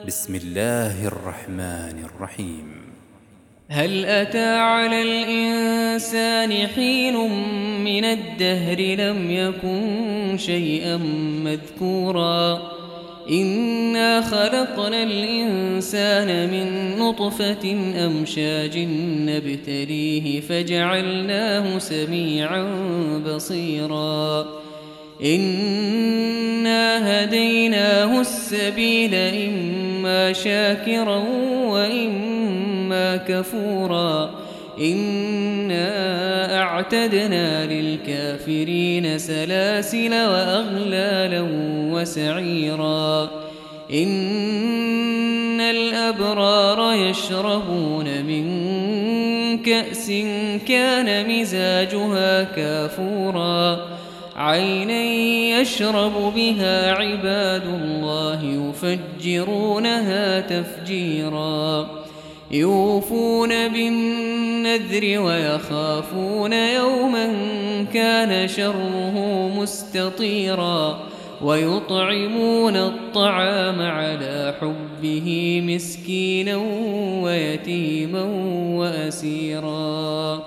بسم الله الرحمن الرحيم. هل أتى على الإنسان حين من الدهر لم يكن شيئا مذكورا إنا خلقنا الإنسان من نطفة أمشاج نبتليه فجعلناه سميعا بصيرا إنا هديناه السبيل إما شاكرا وإما كفورا إنا أعتدنا للكافرين سلاسل وأغلالا وسعيرا إن الأبرار يشربون من كأس كان مزاجها كافورا عينا يشرب بها عباد الله يفجرونها تفجيرا يوفون بالنذر ويخافون يوما كان شره مستطيرا ويطعمون الطعام على حبه مسكينا ويتيما وأسيرا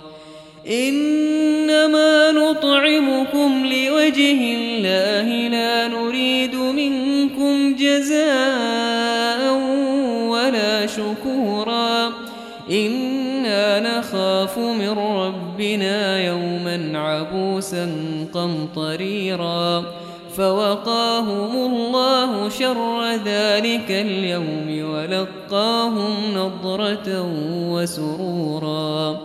إنما نطعمكم لوجه الله لا نريد منكم جزاء ولا شكورا إنا نخاف من ربنا يوما عبوسا قمطريرا فوقاهم الله شر ذلك اليوم ولقاهم نضرة وسرورا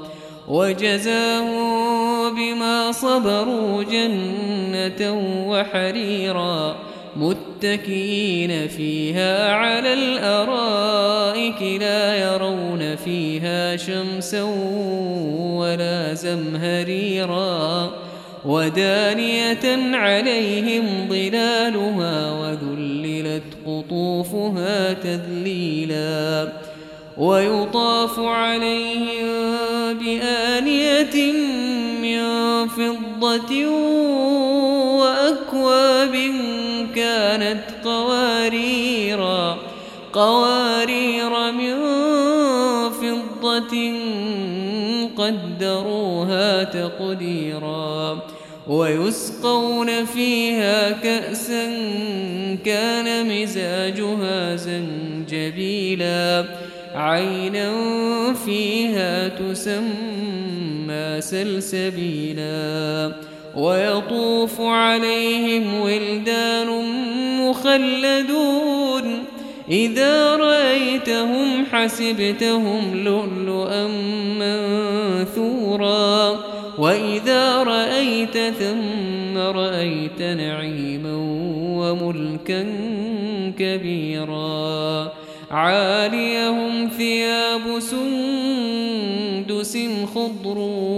وجزاهم بما صبروا جنة وحريرا متكئين فيها على الأرائك لا يرون فيها شمسا ولا زمهريرا ودانية عليهم ظلالها وذللت قطوفها تذليلا ويطاف عليهم بآنية من فضة وأكواب كانت قوارير من فضة قدروها تقديرا ويسقون فيها كأسا كان مزاجها زنجبيلا عينا فيها تسمى سلسبيلا ويطوف عليهم ولدان مخلدون إذا رأيتهم حسبتهم لؤلؤا منثورا وإذا رأيت ثم رأيت نعيما وملكا كبيرا عاليهم ثياب سندس خضر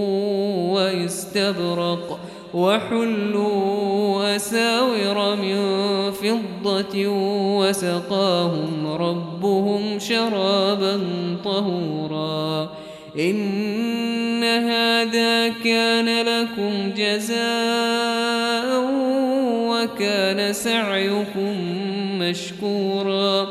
واستبرق وحلوا أساور من فضة وسقاهم ربهم شرابا طهورا إن هذا كان لكم جزاء وكان سعيكم مشكورا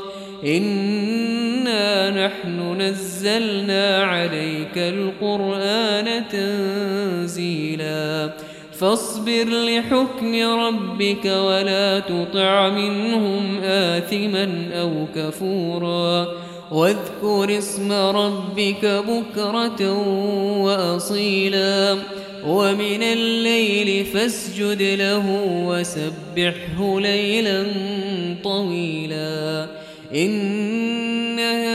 إنا نحن نزلنا عليك القرآن تنزيلا فاصبر لحكم ربك ولا تطع منهم آثما أو كفورا واذكر اسم ربك بكرة وأصيلا ومن الليل فاسجد له وسبحه ليلا طويلا إن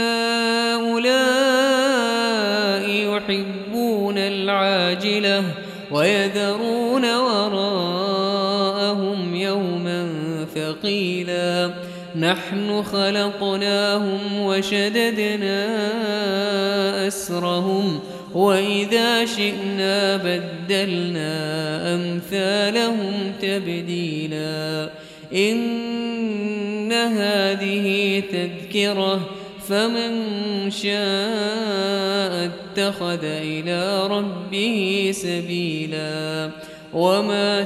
هؤلاء يحبون العاجلة ويذرون وراءهم يوما ثقيلا نحن خلقناهم وشددنا أسرهم وإذا شئنا بدلنا أمثالهم تبديلا إن هذه تذكرة فمن شاء اتخذ إلى ربه سبيلا وما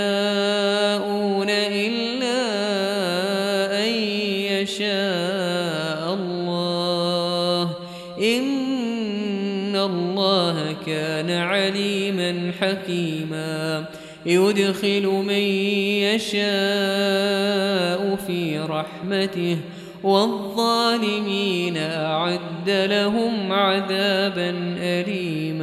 تشاءون إلا أن يشاء إن الله كان عليما حكيما يدخل من يشاء في رحمته والظالمين أعد لهم عذابا أليما